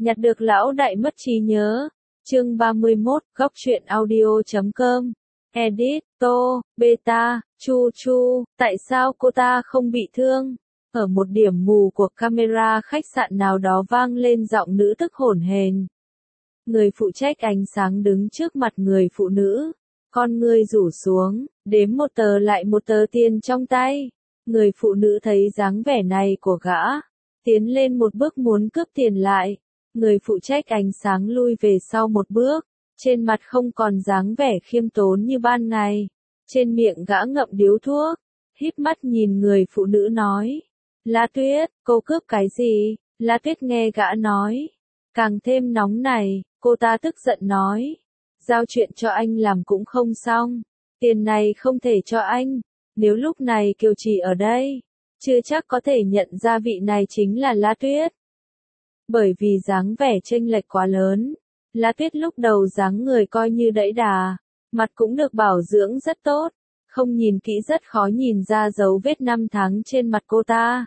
Nhặt được lão đại mất trí nhớ. Chương 31, góc truyện audio.com. Edit, Tô, Beta, Chu Chu, tại sao cô ta không bị thương? Ở một điểm mù của camera khách sạn nào đó vang lên giọng nữ tức hổn hển. Người phụ trách ánh sáng đứng trước mặt người phụ nữ, con ngươi rủ xuống, đếm một tờ lại một tờ tiền trong tay. Người phụ nữ thấy dáng vẻ này của gã, tiến lên một bước muốn cướp tiền lại. Người phụ trách ánh sáng lui về sau một bước, trên mặt không còn dáng vẻ khiêm tốn như ban ngày. Trên miệng gã ngậm điếu thuốc, híp mắt nhìn người phụ nữ nói. La Tuyết, cô cướp cái gì? La Tuyết nghe gã nói, càng thêm nóng này, cô ta tức giận nói. Giao chuyện cho anh làm cũng không xong, tiền này không thể cho anh. Nếu lúc này Kiều Trì ở đây, chưa chắc có thể nhận ra vị này chính là La Tuyết. Bởi vì dáng vẻ chênh lệch quá lớn, La Tuyết lúc đầu dáng người coi như đẫy đà, mặt cũng được bảo dưỡng rất tốt, không nhìn kỹ rất khó nhìn ra dấu vết năm tháng trên mặt cô ta.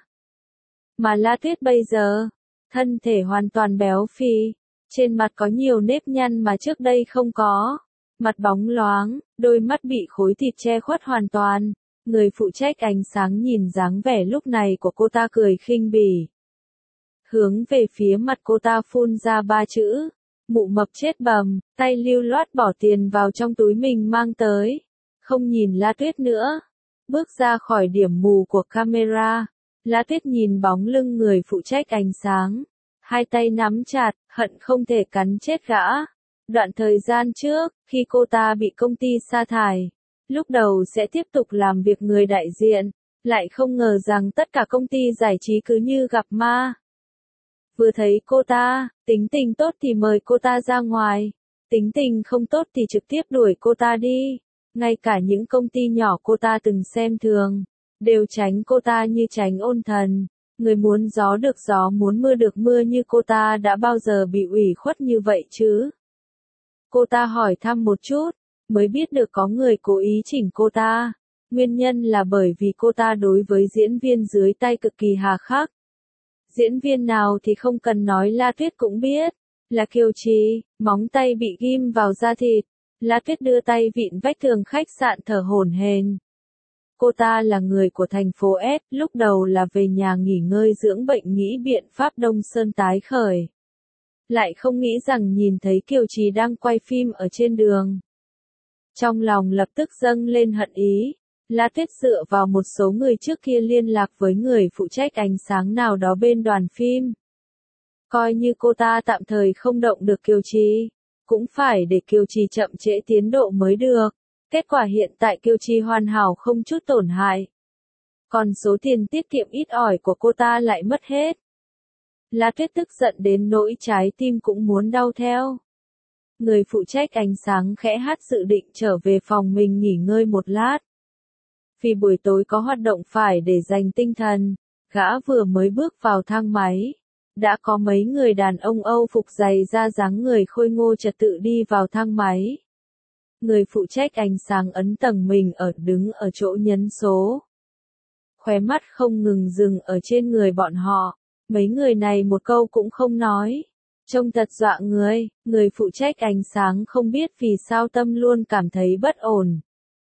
Mà La Tuyết bây giờ, thân thể hoàn toàn béo phì, trên mặt có nhiều nếp nhăn mà trước đây không có, mặt bóng loáng, đôi mắt bị khối thịt che khuất hoàn toàn. Người phụ trách ánh sáng nhìn dáng vẻ lúc này của cô ta cười khinh bỉ. Hướng về phía mặt cô ta phun ra 3 chữ, mụ mập chết bầm, tay lưu loát bỏ tiền vào trong túi mình mang tới. Không nhìn La Tuyết nữa, bước ra khỏi điểm mù của camera. La Tuyết nhìn bóng lưng người phụ trách ánh sáng, hai tay nắm chặt, hận không thể cắn chết gã. Đoạn thời gian trước, khi cô ta bị công ty sa thải, lúc đầu sẽ tiếp tục làm việc người đại diện, lại không ngờ rằng tất cả công ty giải trí cứ như gặp ma. Vừa thấy cô ta, tính tình tốt thì mời cô ta ra ngoài, tính tình không tốt thì trực tiếp đuổi cô ta đi. Ngay cả những công ty nhỏ cô ta từng xem thường, đều tránh cô ta như tránh ôn thần. Người muốn gió được gió muốn mưa được mưa như cô ta đã bao giờ bị ủy khuất như vậy chứ? Cô ta hỏi thăm một chút, mới biết được có người cố ý chỉnh cô ta. Nguyên nhân là bởi vì cô ta đối với diễn viên dưới tay cực kỳ hà khắc. Diễn viên nào thì không cần nói La Tuyết cũng biết, là Kiều Trì, móng tay bị ghim vào da thịt. La Tuyết đưa tay vịn vách tường khách sạn thở hổn hển. Cô ta là người của thành phố S, lúc đầu là về nhà nghỉ ngơi dưỡng bệnh nghĩ biện pháp Đông Sơn tái khởi. Lại không nghĩ rằng nhìn thấy Kiều Trì đang quay phim ở trên đường. Trong lòng lập tức dâng lên hận ý. La Tuyết dựa vào một số người trước kia liên lạc với người phụ trách ánh sáng nào đó bên đoàn phim. Coi như cô ta tạm thời không động được Kiều Trì, cũng phải để Kiều Trì chậm trễ tiến độ mới được. Kết quả hiện tại Kiều Trì hoàn hảo không chút tổn hại. Còn số tiền tiết kiệm ít ỏi của cô ta lại mất hết. La Tuyết tức giận đến nỗi trái tim cũng muốn đau theo. Người phụ trách ánh sáng khẽ hát dự định trở về phòng mình nghỉ ngơi một lát. Vì buổi tối có hoạt động phải để dành tinh thần, gã vừa mới bước vào thang máy. Đã có mấy người đàn ông Âu phục dày da dáng người khôi ngô trật tự đi vào thang máy. Người phụ trách ánh sáng ấn tầng mình đứng ở chỗ nhấn số. Khóe mắt không ngừng dừng ở trên người bọn họ. Mấy người này một câu cũng không nói. Trông thật dọa người phụ trách ánh sáng không biết vì sao tâm luôn cảm thấy bất ổn.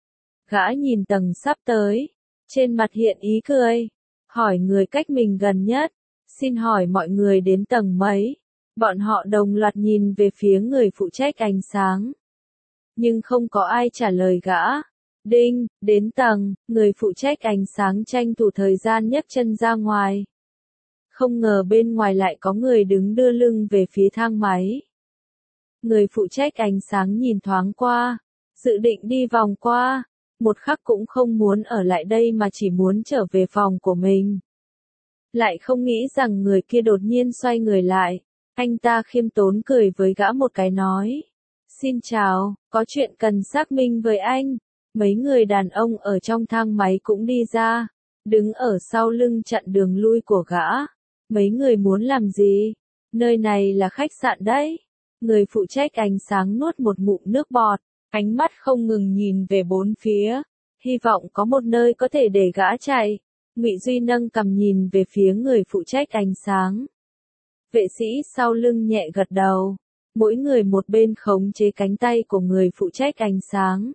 Gã nhìn tầng sắp tới, trên mặt hiện ý cười, hỏi người cách mình gần nhất, xin hỏi mọi người đến tầng mấy. Bọn họ đồng loạt nhìn về phía người phụ trách ánh sáng. Nhưng không có ai trả lời gã. Đinh, đến tầng, người phụ trách ánh sáng tranh thủ thời gian nhấc chân ra ngoài. Không ngờ bên ngoài lại có người đứng đưa lưng về phía thang máy. Người phụ trách ánh sáng nhìn thoáng qua, dự định đi vòng qua, một khắc cũng không muốn ở lại đây mà chỉ muốn trở về phòng của mình. Lại không nghĩ rằng người kia đột nhiên xoay người lại, anh ta khiêm tốn cười với gã một cái nói. Xin chào, có chuyện cần xác minh với anh. Mấy người đàn ông ở trong thang máy cũng đi ra, đứng ở sau lưng chặn đường lui của gã. Mấy người muốn làm gì? Nơi này là khách sạn đấy. Người phụ trách ánh sáng nuốt một ngụm nước bọt, ánh mắt không ngừng nhìn về bốn phía, hy vọng có một nơi có thể để gã chạy. Ngụy Duy nâng cằm nhìn về phía người phụ trách ánh sáng. Vệ sĩ sau lưng nhẹ gật đầu. Mỗi người một bên khống chế cánh tay của người phụ trách ánh sáng.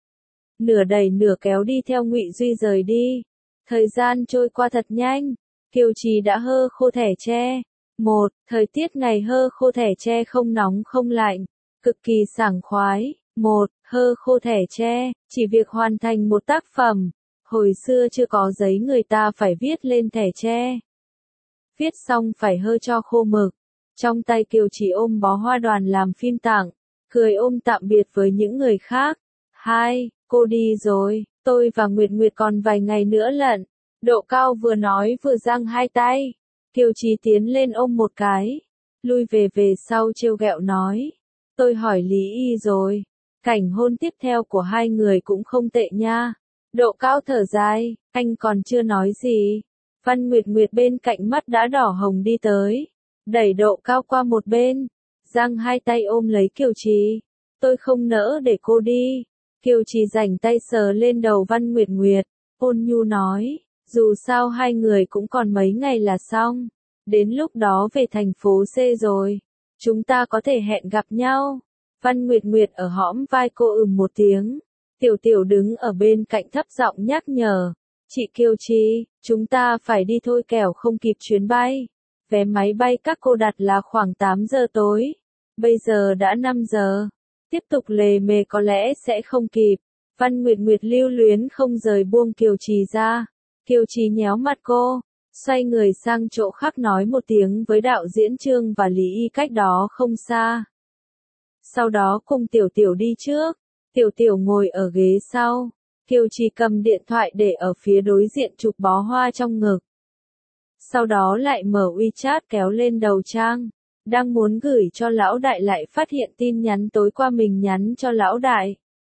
Nửa đẩy nửa kéo đi theo Ngụy Duy rời đi. Thời gian trôi qua thật nhanh. Kiều Trì đã hơ khô thẻ tre. Thời tiết ngày hơ khô thẻ tre không nóng không lạnh. Cực kỳ sảng khoái. Hơ khô thẻ tre, chỉ việc hoàn thành một tác phẩm. Hồi xưa chưa có giấy người ta phải viết lên thẻ tre. Viết xong phải hơ cho khô mực. Trong tay Kiều Trì ôm bó hoa đoàn làm phim tặng, cười ôm tạm biệt với những người khác. Cô đi rồi, tôi và Nguyệt Nguyệt còn vài ngày nữa lận. Độ Cao vừa nói vừa giang hai tay. Kiều Trì tiến lên ôm một cái, lui về sau trêu ghẹo nói. Tôi hỏi Lý Y rồi, cảnh hôn tiếp theo của hai người cũng không tệ nha. Độ Cao thở dài, anh còn chưa nói gì. Văn Nguyệt Nguyệt bên cạnh mắt đã đỏ hồng đi tới, đẩy Độ Cao qua một bên, giang hai tay ôm lấy Kiều Trì. Tôi không nỡ để cô đi. Kiều Trì rảnh tay sờ lên đầu Văn Nguyệt Nguyệt, ôn nhu nói, dù sao hai người cũng còn mấy ngày là xong. Đến lúc đó về thành phố C rồi, chúng ta có thể hẹn gặp nhau. Văn Nguyệt Nguyệt ở hõm vai cô một tiếng. Tiểu Tiểu đứng ở bên cạnh thấp giọng nhắc nhở. Chị Kiều Trì, chúng ta phải đi thôi kẻo không kịp chuyến bay. Vé máy bay các cô đặt là khoảng 8 giờ tối. Bây giờ đã 5 giờ. Tiếp tục lề mề có lẽ sẽ không kịp. Văn Nguyệt Nguyệt lưu luyến không rời buông Kiều Trì ra. Kiều Trì nhéo mặt cô, xoay người sang chỗ khác nói một tiếng với đạo diễn Trương và Lý Y cách đó không xa. Sau đó cùng Tiểu Tiểu đi trước. Tiểu Tiểu ngồi ở ghế sau. Kiều Trì cầm điện thoại để ở phía đối diện chụp bó hoa trong ngực. Sau đó lại mở WeChat kéo lên đầu trang. Đang muốn gửi cho lão đại lại phát hiện tin nhắn tối qua mình nhắn cho lão đại.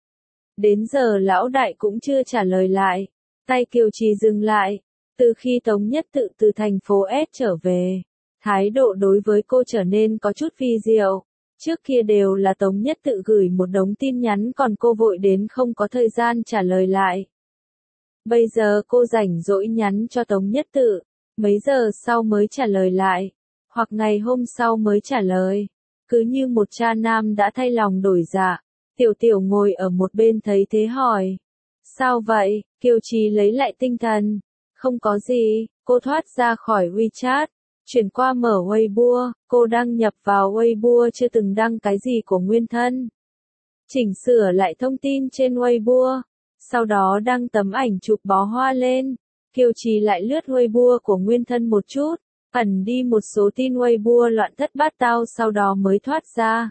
Đến giờ lão đại cũng chưa trả lời lại. Tay Kiều Trì dừng lại. Từ khi Tống Nhất Tự từ thành phố S trở về, thái độ đối với cô trở nên có chút vi diệu. Trước kia đều là Tống Nhất Tự gửi một đống tin nhắn còn cô vội đến không có thời gian trả lời lại. Bây giờ cô rảnh rỗi nhắn cho Tống Nhất Tự, mấy giờ sau mới trả lời lại, hoặc ngày hôm sau mới trả lời. Cứ như một cha nam đã thay lòng đổi dạ. Tiểu Tiểu ngồi ở một bên thấy thế hỏi. Sao vậy? Kiều Trì lấy lại tinh thần. Không có gì, cô thoát ra khỏi WeChat. Chuyển qua mở Weibo, cô đăng nhập vào Weibo chưa từng đăng cái gì của nguyên thân. Chỉnh sửa lại thông tin trên Weibo. Sau đó đăng tấm ảnh chụp bó hoa lên. Kiều Trì lại lướt Weibo của nguyên thân một chút, ẩn đi một số tin Weibo loạn thất bát tao sau đó mới thoát ra.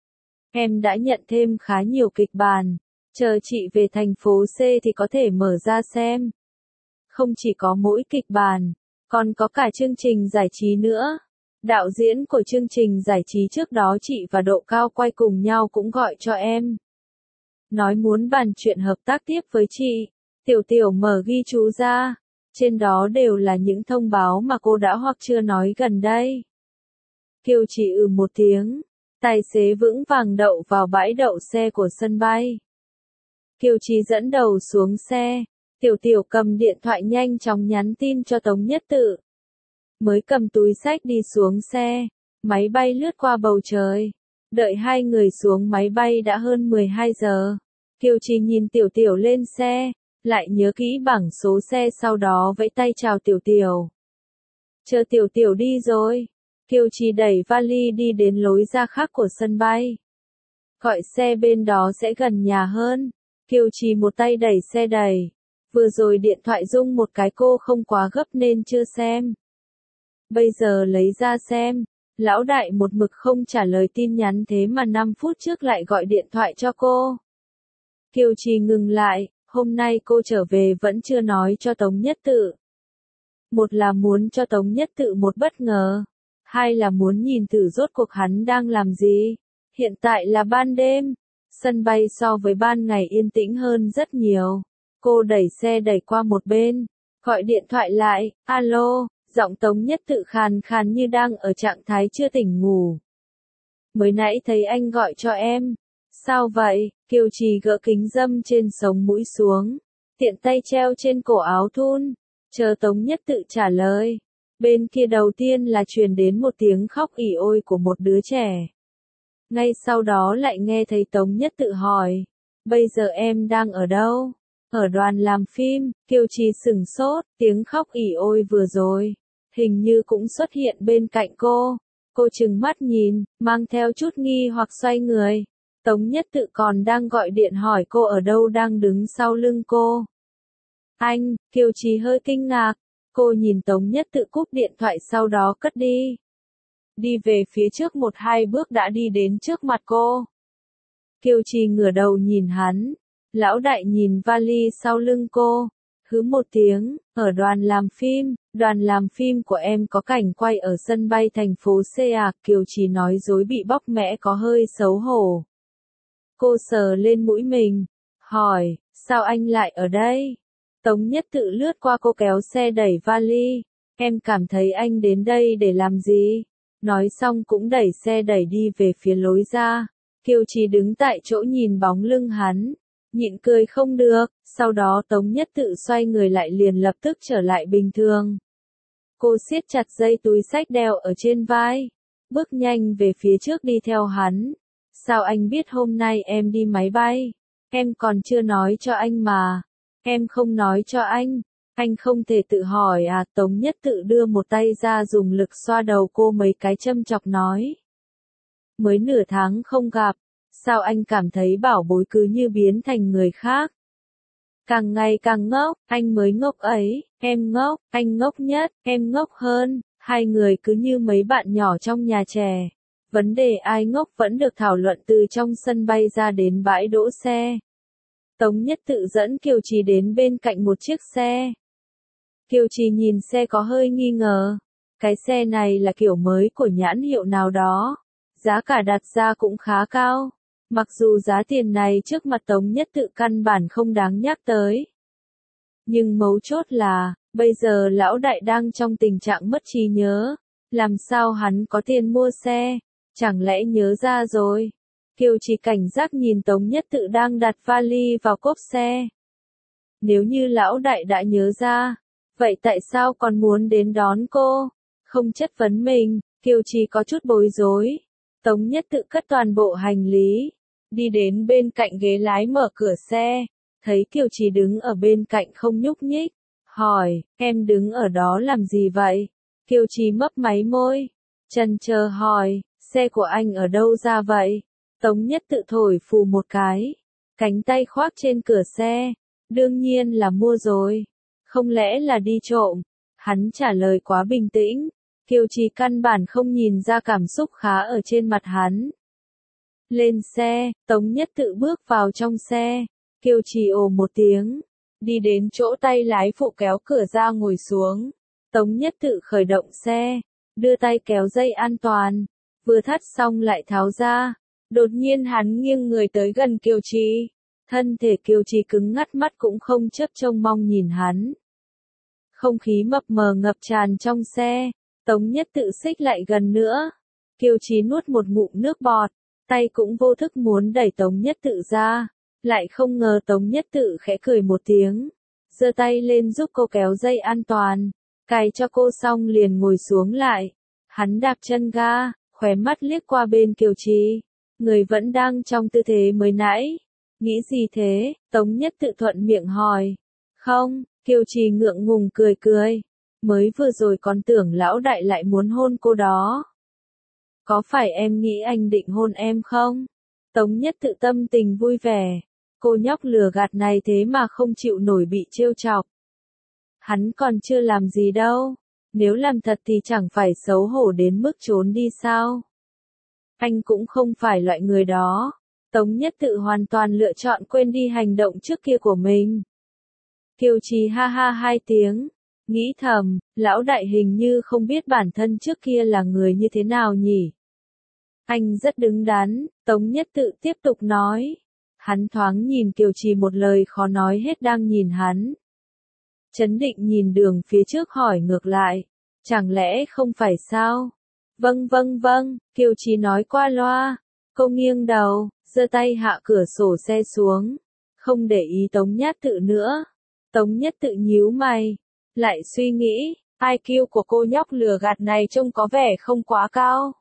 Em đã nhận thêm khá nhiều kịch bản. Chờ chị về thành phố C thì có thể mở ra xem. Không chỉ có mỗi kịch bản, còn có cả chương trình giải trí nữa. Đạo diễn của chương trình giải trí trước đó chị và Độ Cao quay cùng nhau cũng gọi cho em. Nói muốn bàn chuyện hợp tác tiếp với chị. Tiểu Tiểu mở ghi chú ra. Trên đó đều là những thông báo mà cô đã hoặc chưa nói gần đây. Kiều Trì một tiếng. Tài xế vững vàng đậu vào bãi đậu xe của sân bay. Kiều Trì dẫn đầu xuống xe. Tiểu Tiểu cầm điện thoại nhanh chóng nhắn tin cho Tống Nhất Tự. Mới cầm túi xách đi xuống xe. Máy bay lướt qua bầu trời. Đợi hai người xuống máy bay đã hơn 12 giờ. Kiều Trì nhìn Tiểu Tiểu lên xe. Lại nhớ kỹ bảng số xe sau đó vẫy tay chào Tiểu Tiểu. Chờ Tiểu Tiểu đi rồi. Kiều Trì đẩy vali đi đến lối ra khác của sân bay. Gọi xe bên đó sẽ gần nhà hơn. Kiều Trì một tay đẩy xe đẩy. Vừa rồi điện thoại rung một cái cô không quá gấp nên chưa xem. Bây giờ lấy ra xem. Lão đại một mực không trả lời tin nhắn thế mà 5 phút trước lại gọi điện thoại cho cô. Kiều Trì ngừng lại. Hôm nay cô trở về vẫn chưa nói cho Tống Nhất Tự. Một là muốn cho Tống Nhất Tự một bất ngờ. Hai là muốn nhìn thử rốt cuộc hắn đang làm gì. Hiện tại là ban đêm. Sân bay so với ban ngày yên tĩnh hơn rất nhiều. Cô đẩy xe đẩy qua một bên. Gọi điện thoại lại. Alo, giọng Tống Nhất Tự khàn khàn như đang ở trạng thái chưa tỉnh ngủ. Mới nãy thấy anh gọi cho em. Sao vậy? Kiều Trì gỡ kính râm trên sống mũi xuống. Tiện tay treo trên cổ áo thun. Chờ Tống Nhất Tự trả lời. Bên kia đầu tiên là truyền đến một tiếng khóc ỉ ôi của một đứa trẻ. Ngay sau đó lại nghe thấy Tống Nhất tự hỏi, bây giờ em đang ở đâu? Ở đoàn làm phim. Kiều Trì sửng sốt, tiếng khóc ỉ ôi vừa rồi, hình như cũng xuất hiện bên cạnh cô. Cô trừng mắt nhìn, mang theo chút nghi hoặc xoay người. Tống Nhất tự còn đang gọi điện hỏi cô ở đâu đang đứng sau lưng cô. Anh. Kiều Trì hơi kinh ngạc. Cô nhìn Tống Nhất tự cúp điện thoại sau đó cất đi. Đi về phía trước 1-2 bước đã đi đến trước mặt cô. Kiều Trì ngửa đầu nhìn hắn. Lão đại nhìn vali sau lưng cô. Hứ một tiếng, ở đoàn làm phim của em có cảnh quay ở sân bay thành phố C à? Kiều Trì nói dối bị bóc mẽ có hơi xấu hổ. Cô sờ lên mũi mình, hỏi, sao anh lại ở đây? Tống Nhất tự lướt qua cô kéo xe đẩy vali. Em cảm thấy anh đến đây để làm gì? Nói xong cũng đẩy xe đẩy đi về phía lối ra. Kiều Trì đứng tại chỗ nhìn bóng lưng hắn, nhịn cười không được, sau đó Tống Nhất tự xoay người lại liền lập tức trở lại bình thường. Cô siết chặt dây túi xách đeo ở trên vai, bước nhanh về phía trước đi theo hắn. Sao anh biết hôm nay em đi máy bay? Em còn chưa nói cho anh mà. Em không nói cho anh không thể tự hỏi à? Tống Nhất tự đưa một tay ra dùng lực xoa đầu cô mấy cái châm chọc nói. Mới nửa tháng không gặp, sao anh cảm thấy bảo bối cứ như biến thành người khác? Càng ngày càng ngốc, anh mới ngốc ấy, em ngốc, anh ngốc nhất, em ngốc hơn, hai người cứ như mấy bạn nhỏ trong nhà trẻ. Vấn đề ai ngốc vẫn được thảo luận từ trong sân bay ra đến bãi đỗ xe. Tống Nhất tự dẫn Kiều Trì đến bên cạnh một chiếc xe. Kiều Trì nhìn xe có hơi nghi ngờ. Cái xe này là kiểu mới của nhãn hiệu nào đó. Giá cả đặt ra cũng khá cao. Mặc dù giá tiền này trước mặt Tống Nhất tự căn bản không đáng nhắc tới. Nhưng mấu chốt là, bây giờ lão đại đang trong tình trạng mất trí nhớ. Làm sao hắn có tiền mua xe? Chẳng lẽ nhớ ra rồi? Kiều Trì cảnh giác nhìn Tống Nhất tự đang đặt vali vào cốp xe. Nếu như lão đại đã nhớ ra, vậy tại sao còn muốn đến đón cô? Không chất vấn mình, Kiều Trì có chút bối rối. Tống Nhất tự cất toàn bộ hành lý, đi đến bên cạnh ghế lái mở cửa xe, thấy Kiều Trì đứng ở bên cạnh không nhúc nhích, hỏi, em đứng ở đó làm gì vậy? Kiều Trì mấp máy môi, chần chờ hỏi, xe của anh ở đâu ra vậy? Tống Nhất tự thổi phù một cái, cánh tay khoác trên cửa xe, đương nhiên là mua rồi, không lẽ là đi trộm? Hắn trả lời quá bình tĩnh, Kiều Trì căn bản không nhìn ra cảm xúc khá ở trên mặt hắn. Lên xe, Tống Nhất tự bước vào trong xe, Kiều Trì ồ một tiếng, đi đến chỗ tay lái phụ kéo cửa ra ngồi xuống. Tống Nhất tự khởi động xe, đưa tay kéo dây an toàn, vừa thắt xong lại tháo ra. Đột nhiên hắn nghiêng người tới gần Kiều Trì, thân thể Kiều Trì cứng ngắt, mắt cũng không chớp trông mong nhìn hắn. Không khí mập mờ ngập tràn trong xe, Tống Nhất tự xích lại gần nữa. Kiều Trì nuốt một ngụm nước bọt, tay cũng vô thức muốn đẩy Tống Nhất tự ra, lại không ngờ Tống Nhất tự khẽ cười một tiếng, giơ tay lên giúp cô kéo dây an toàn, cài cho cô xong liền ngồi xuống lại. Hắn đạp chân ga, khóe mắt liếc qua bên Kiều Trì. Người vẫn đang trong tư thế mới nãy. Nghĩ gì thế? Tống Nhất tự thuận miệng hỏi. Không, Kiều Trì ngượng ngùng cười cười. Mới vừa rồi còn tưởng lão đại lại muốn hôn cô đó. Có phải em nghĩ anh định hôn em không? Tống Nhất tự tâm tình vui vẻ. Cô nhóc lừa gạt này thế mà không chịu nổi bị trêu chọc. Hắn còn chưa làm gì đâu. Nếu làm thật thì chẳng phải xấu hổ đến mức trốn đi sao? Anh cũng không phải loại người đó. Tống Nhất tự hoàn toàn lựa chọn quên đi hành động trước kia của mình. Kiều Trì ha ha hai tiếng, nghĩ thầm, lão đại hình như không biết bản thân trước kia là người như thế nào nhỉ. Anh rất đứng đắn, Tống Nhất tự tiếp tục nói. Hắn thoáng nhìn Kiều Trì một lời khó nói hết đang nhìn hắn. Chấn định nhìn đường phía trước hỏi ngược lại, chẳng lẽ không phải sao? Vâng, Kiều Trì nói qua loa. Cô nghiêng đầu, giơ tay hạ cửa sổ xe xuống, không để ý Tống Nhất tự nữa. Tống Nhất tự nhíu mày, lại suy nghĩ, IQ của cô nhóc lừa gạt này trông có vẻ không quá cao.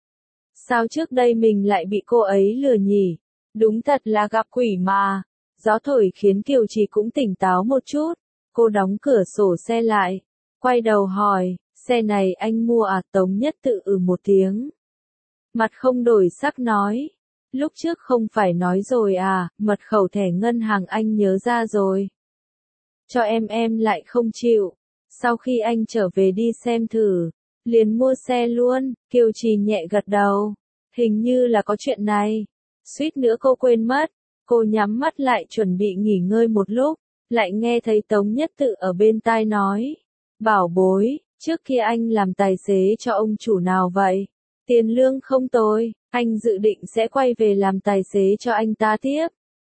Sao trước đây mình lại bị cô ấy lừa nhỉ? Đúng thật là gặp quỷ mà. Gió thổi khiến Kiều Trì cũng tỉnh táo một chút. Cô đóng cửa sổ xe lại. Quay đầu hỏi, xe này anh mua à? Tống Nhất Tự một tiếng. Mặt không đổi sắc nói. Lúc trước không phải nói rồi à, mật khẩu thẻ ngân hàng anh nhớ ra rồi. Cho em lại không chịu. Sau khi anh trở về đi xem thử, liền mua xe luôn. Kiều Trì nhẹ gật đầu. Hình như là có chuyện này. Suýt nữa cô quên mất. Cô nhắm mắt lại chuẩn bị nghỉ ngơi một lúc, lại nghe thấy Tống Nhất Tự ở bên tai nói. Bảo bối, trước kia anh làm tài xế cho ông chủ nào vậy? Tiền lương không tồi, anh dự định sẽ quay về làm tài xế cho anh ta tiếp.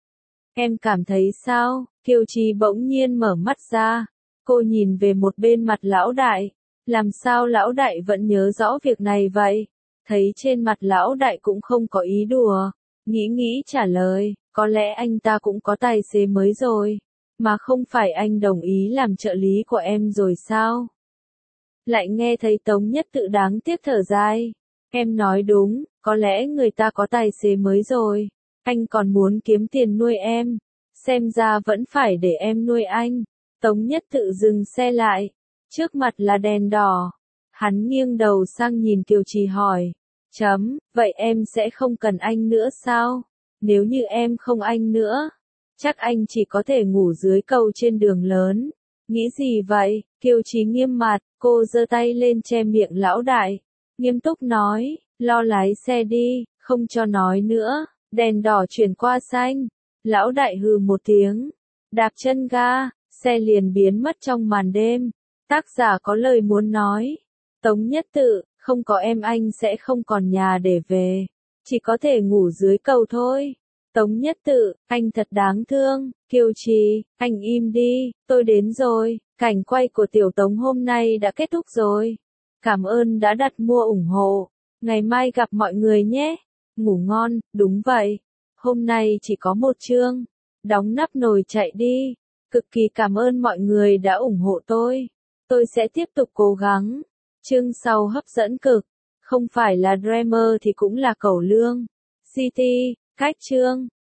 Em cảm thấy sao? Kiều Trì bỗng nhiên mở mắt ra. Cô nhìn về một bên mặt lão đại. Làm sao lão đại vẫn nhớ rõ việc này vậy? Thấy trên mặt lão đại cũng không có ý đùa. Nghĩ trả lời, có lẽ anh ta cũng có tài xế mới rồi. Mà không phải anh đồng ý làm trợ lý của em rồi sao? Lại nghe thấy Tống Nhất Tự đáng tiếc thở dài. Em nói đúng, có lẽ người ta có tài xế mới rồi. Anh còn muốn kiếm tiền nuôi em. Xem ra vẫn phải để em nuôi anh. Tống Nhất Tự dừng xe lại. Trước mặt là đèn đỏ. Hắn nghiêng đầu sang nhìn Kiều Trì hỏi. Vậy em sẽ không cần anh nữa sao? Nếu như em không anh nữa, chắc anh chỉ có thể ngủ dưới cầu trên đường lớn. Nghĩ gì vậy? Kiều Trì nghiêm mặt, cô giơ tay lên che miệng lão đại. Nghiêm túc nói, lo lái xe đi, không cho nói nữa. Đèn đỏ chuyển qua xanh. Lão đại hừ một tiếng. Đạp chân ga, xe liền biến mất trong màn đêm. Tác giả có lời muốn nói. Tống Nhất Tự, không có em anh sẽ không còn nhà để về. Chỉ có thể ngủ dưới cầu thôi. Tống Nhất Tự, anh thật đáng thương. Kiều Trì, anh im đi, tôi đến rồi. Cảnh quay của Tiểu Tống hôm nay đã kết thúc rồi. Cảm ơn đã đặt mua ủng hộ. Ngày mai gặp mọi người nhé. Ngủ ngon, đúng vậy. Hôm nay chỉ có một chương. Đóng nắp nồi chạy đi. Cực kỳ cảm ơn mọi người đã ủng hộ tôi. Tôi sẽ tiếp tục cố gắng. Chương sau hấp dẫn cực. Không phải là Dreamer thì cũng là cẩu lương. CT, cách chương.